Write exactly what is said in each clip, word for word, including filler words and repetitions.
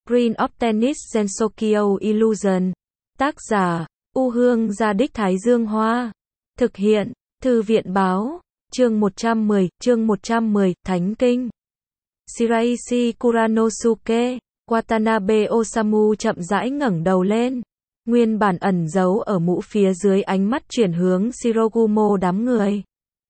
Screen of Tennis Gensokyo Illusion. Tác giả, U Hương Gia Đích Thái Dương Hoa. Thực hiện, Thư viện Báo. Chương một trăm mười, chương một trăm mười, Thánh Kinh. Shiraishi Kuranosuke, Watanabe Osamu chậm rãi ngẩng đầu lên. Nguyên bản ẩn giấu ở mũ phía dưới ánh mắt chuyển hướng Shirogumo đám người.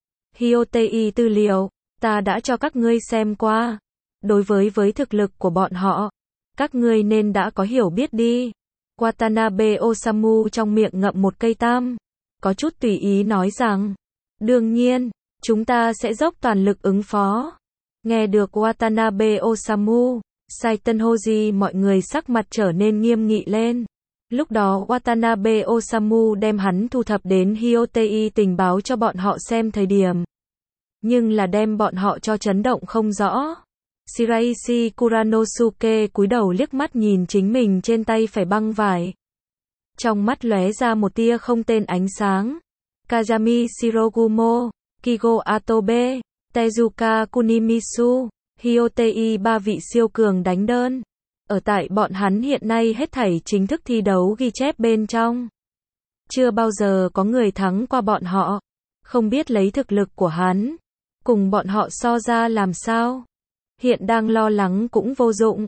Hyotei tư liệu, ta đã cho các ngươi xem qua. Đối với với thực lực của bọn họ, các ngươi nên đã có hiểu biết đi. Watanabe Osamu trong miệng ngậm một cây tam, có chút tùy ý nói rằng, đương nhiên, chúng ta sẽ dốc toàn lực ứng phó. Nghe được Watanabe Osamu, Saiten Hoji mọi người sắc mặt trở nên nghiêm nghị lên. Lúc đó Watanabe Osamu đem hắn thu thập đến Hyotei tình báo cho bọn họ xem thời điểm. Nhưng là đem bọn họ cho chấn động không rõ. Shiraishi Kuranosuke cúi đầu liếc mắt nhìn chính mình trên tay phải băng vải. Trong mắt lóe ra một tia không tên ánh sáng. Kazami Shirogumo, Kigo Atobe, Tezuka Kunimisu, Hyotei ba vị siêu cường đánh đơn. Ở tại bọn hắn hiện nay hết thảy chính thức thi đấu ghi chép bên trong. Chưa bao giờ có người thắng qua bọn họ. Không biết lấy thực lực của hắn, cùng bọn họ so ra làm sao. Hiện đang lo lắng cũng vô dụng.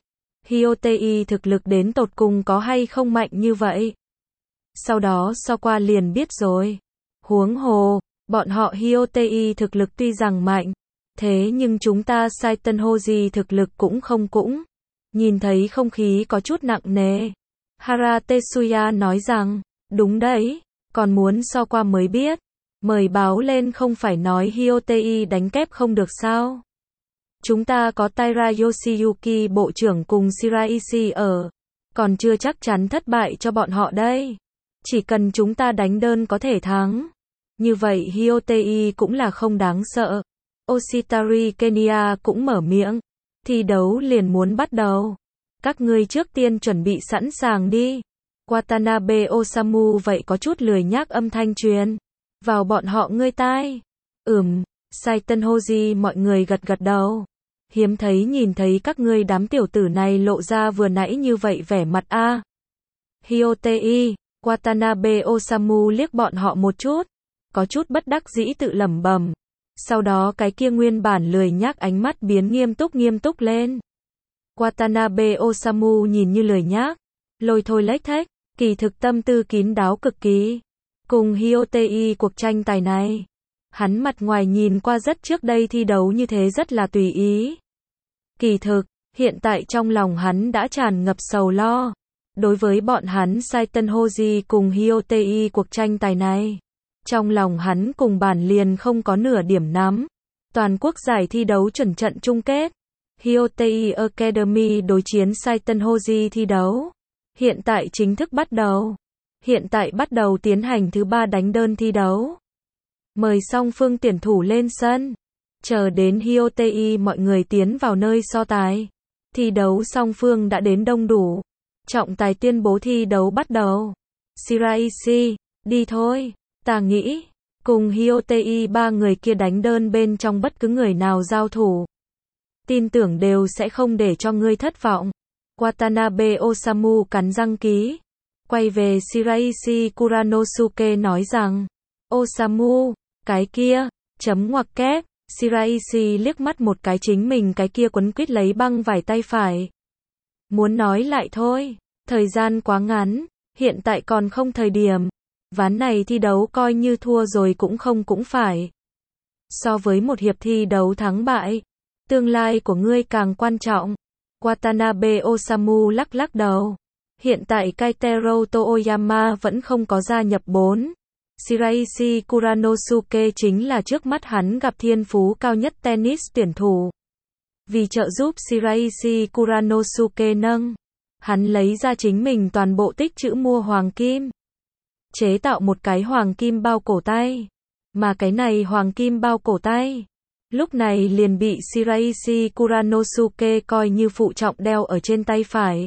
Hyotei thực lực đến tột cùng có hay không mạnh như vậy. Sau đó so qua liền biết rồi. Huống hồ, bọn họ Hyotei thực lực tuy rằng mạnh, thế nhưng chúng ta Saiten Hoji thực lực cũng không cũng. Nhìn thấy không khí có chút nặng nề. Hara Tetsuya nói rằng, đúng đấy, còn muốn so qua mới biết. Mời báo lên không phải nói Hyotei đánh kép không được sao. Chúng ta có Taira Yoshiyuki bộ trưởng cùng Shiraishi ở. Còn chưa chắc chắn thất bại cho bọn họ đây. Chỉ cần chúng ta đánh đơn có thể thắng. Như vậy Hyotei cũng là không đáng sợ. Oshitari Kenya cũng mở miệng. Thi đấu liền muốn bắt đầu. Các ngươi trước tiên chuẩn bị sẵn sàng đi. Watanabe Osamu vậy có chút lười nhác âm thanh truyền vào bọn họ ngươi tai. Ừm, Saiten Hoji mọi người gật gật đầu. Hiếm thấy nhìn thấy các ngươi đám tiểu tử này lộ ra vừa nãy như vậy vẻ mặt a. À. Hyotei, Watanabe Osamu liếc bọn họ một chút, có chút bất đắc dĩ tự lẩm bẩm. Sau đó cái kia nguyên bản lười nhác ánh mắt biến nghiêm túc nghiêm túc lên. Watanabe Osamu nhìn như lười nhác, lôi thôi lếch thếch, kỳ thực tâm tư kín đáo cực kỳ. Cùng Hyotei cuộc tranh tài này, hắn mặt ngoài nhìn qua rất trước đây thi đấu như thế rất là tùy ý. Kỳ thực, hiện tại trong lòng hắn đã tràn ngập sầu lo. Đối với bọn hắn Saiten Hoji cùng Hyotei cuộc tranh tài này, trong lòng hắn cùng bản liền không có nửa điểm nắm. Toàn quốc giải thi đấu chuẩn trận chung kết, Hyotei Academy đối chiến Saiten Hoji thi đấu. Hiện tại chính thức bắt đầu. Hiện tại bắt đầu tiến hành thứ ba đánh đơn thi đấu. Mời song phương tuyển thủ lên sân. Chờ đến Hyotei mọi người tiến vào nơi so tài. Thi đấu song phương đã đến đông đủ. Trọng tài tuyên bố thi đấu bắt đầu. Shiraishi, đi thôi. Ta nghĩ, cùng Hyotei ba người kia đánh đơn bên trong bất cứ người nào giao thủ. Tin tưởng đều sẽ không để cho ngươi thất vọng. Watanabe Osamu cắn răng ký. Quay về Shiraishi Kuranosuke nói rằng, Osamu, cái kia, chấm ngoặc kép. Shiraishi liếc mắt một cái chính mình cái kia quấn quýt lấy băng vải tay phải. Muốn nói lại thôi, thời gian quá ngắn, hiện tại còn không thời điểm. Ván này thi đấu coi như thua rồi cũng không cũng phải. So với một hiệp thi đấu thắng bại, tương lai của ngươi càng quan trọng. Watanabe Osamu lắc lắc đầu. Hiện tại Kaitero Toyama vẫn không có gia nhập bốn. Shiraishi Kuranosuke chính là trước mắt hắn gặp thiên phú cao nhất tennis tuyển thủ. Vì trợ giúp Shiraishi Kuranosuke nâng, hắn lấy ra chính mình toàn bộ tích trữ mua hoàng kim. Chế tạo một cái hoàng kim bao cổ tay. Mà cái này hoàng kim bao cổ tay, lúc này liền bị Shiraishi Kuranosuke coi như phụ trọng đeo ở trên tay phải.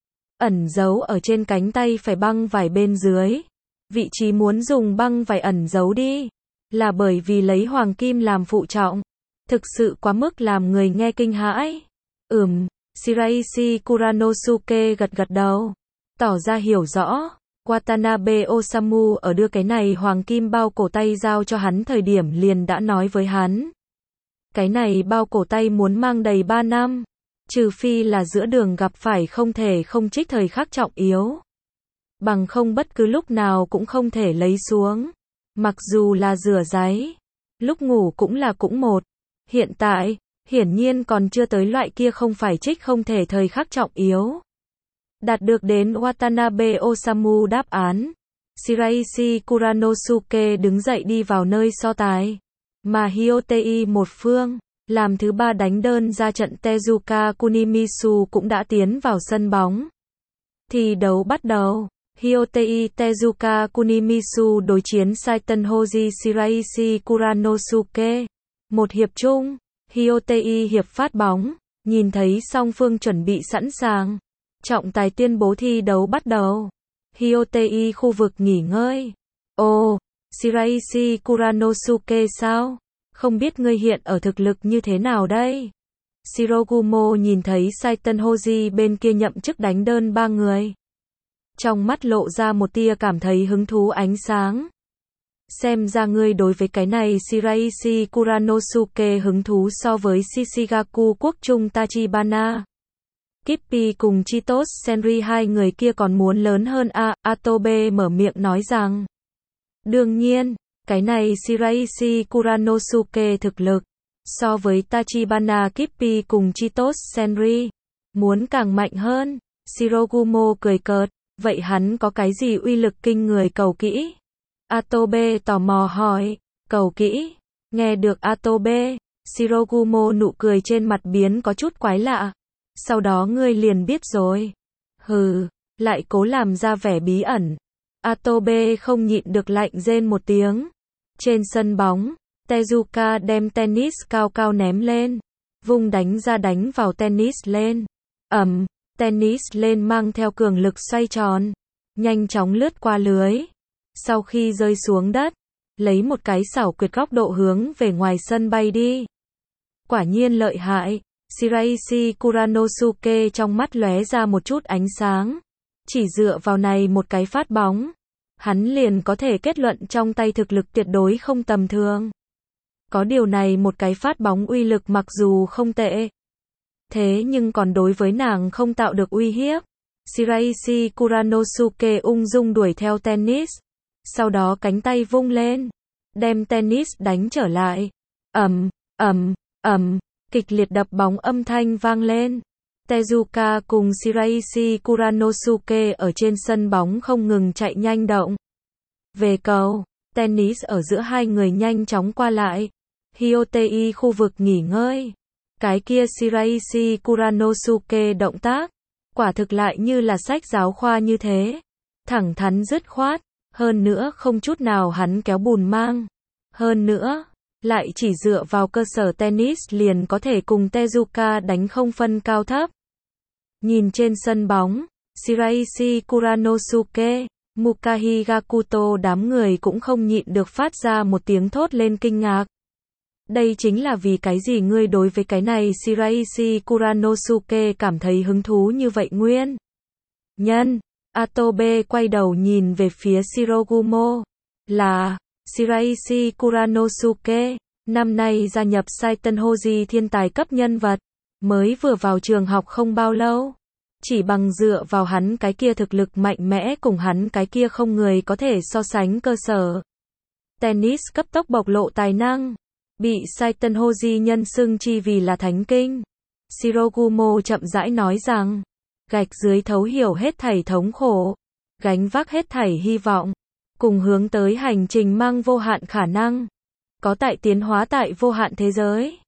Ẩn giấu ở trên cánh tay phải băng vải bên dưới. Vị trí muốn dùng băng vải ẩn giấu đi, là bởi vì lấy hoàng kim làm phụ trọng. Thực sự quá mức làm người nghe kinh hãi. Ừm, Shiraishi Kuranosuke gật gật đầu, tỏ ra hiểu rõ. Watanabe Osamu ở đưa cái này hoàng kim bao cổ tay giao cho hắn thời điểm liền đã nói với hắn. Cái này bao cổ tay muốn mang đầy ba năm, trừ phi là giữa đường gặp phải không thể không trích thời khắc trọng yếu. Bằng không bất cứ lúc nào cũng không thể lấy xuống. Mặc dù là rửa giấy, lúc ngủ cũng là cũng một. Hiện tại, hiển nhiên còn chưa tới loại kia không phải trích không thể thời khắc trọng yếu. Đạt được đến Watanabe Osamu đáp án, Shiraishi Kuranosuke đứng dậy đi vào nơi so tài. Mà Hyotei một phương, làm thứ ba đánh đơn ra trận Tezuka Kunimisu cũng đã tiến vào sân bóng. Thi đấu bắt đầu. Hyotei Tezuka Kunimisu đối chiến Saiten Hoji Shiraishi Kuranosuke. Một hiệp chung, Hyotei hiệp phát bóng, nhìn thấy song phương chuẩn bị sẵn sàng. Trọng tài tuyên bố thi đấu bắt đầu. Hyotei khu vực nghỉ ngơi. Ồ, Shiraishi Kuranosuke sao? Không biết ngươi hiện ở thực lực như thế nào đây? Shirogumo nhìn thấy Saiten Hoji bên kia nhậm chức đánh đơn ba người. Trong mắt lộ ra một tia cảm thấy hứng thú ánh sáng. Xem ra ngươi đối với cái này Shiraishi Kuranosuke hứng thú so với Shishigaku quốc trung Tachibana. Kippi cùng Chitos Senri hai người kia còn muốn lớn hơn a. Atobe mở miệng nói rằng. Đương nhiên, cái này Shiraishi Kuranosuke thực lực, so với Tachibana Kippi cùng Chitos Senri, muốn càng mạnh hơn. Shirogumo cười cợt, vậy hắn có cái gì uy lực kinh người cầu kỹ? Atobe tò mò hỏi, cầu kỹ? Nghe được Atobe, Shirogumo nụ cười trên mặt biến có chút quái lạ. Sau đó ngươi liền biết rồi. Hừ, lại cố làm ra vẻ bí ẩn. Atobe không nhịn được lạnh rên một tiếng. Trên sân bóng, Tezuka đem tennis cao cao ném lên, vung đánh ra đánh vào tennis lên. Ầm, tennis lên mang theo cường lực xoay tròn, nhanh chóng lướt qua lưới. Sau khi rơi xuống đất, lấy một cái xảo quyệt góc độ hướng về ngoài sân bay đi. Quả nhiên lợi hại. Shiraishi Kuranosuke trong mắt lóe ra một chút ánh sáng. Chỉ dựa vào này một cái phát bóng, hắn liền có thể kết luận trong tay thực lực tuyệt đối không tầm thường. Có điều này một cái phát bóng uy lực mặc dù không tệ, thế nhưng còn đối với nàng không tạo được uy hiếp. Shiraishi Kuranosuke ung dung đuổi theo tennis, sau đó cánh tay vung lên, đem tennis đánh trở lại. Ầm, ầm, ầm. Kịch liệt đập bóng âm thanh vang lên. Tezuka cùng Shiraishi Kuranosuke ở trên sân bóng không ngừng chạy nhanh động. Về cầu, tennis ở giữa hai người nhanh chóng qua lại. Hyotei khu vực nghỉ ngơi. Cái kia Shiraishi Kuranosuke động tác, quả thực lại như là sách giáo khoa như thế. Thẳng thắn dứt khoát, hơn nữa không chút nào hắn kéo bùn mang. Hơn nữa, lại chỉ dựa vào cơ sở tennis liền có thể cùng Tezuka đánh không phân cao thấp. Nhìn trên sân bóng, Shiraishi Kuranosuke, Mukahi Gakuto đám người cũng không nhịn được phát ra một tiếng thốt lên kinh ngạc. Đây chính là vì cái gì ngươi đối với cái này Shiraishi Kuranosuke cảm thấy hứng thú như vậy nguyên? Nhân, Atobe quay đầu nhìn về phía Shirogumo. Là, Shiraishi Kuranosuke, năm nay gia nhập Saiten Hoji thiên tài cấp nhân vật, mới vừa vào trường học không bao lâu. Chỉ bằng dựa vào hắn cái kia thực lực mạnh mẽ cùng hắn cái kia không người có thể so sánh cơ sở. Tennis cấp tốc bộc lộ tài năng, bị Saiten Hoji nhân xưng chi vì là thánh kinh. Shirogumo chậm rãi nói rằng, gạch dưới thấu hiểu hết thảy thống khổ, gánh vác hết thảy hy vọng, cùng hướng tới hành trình mang vô hạn khả năng, có tại tiến hóa tại vô hạn thế giới.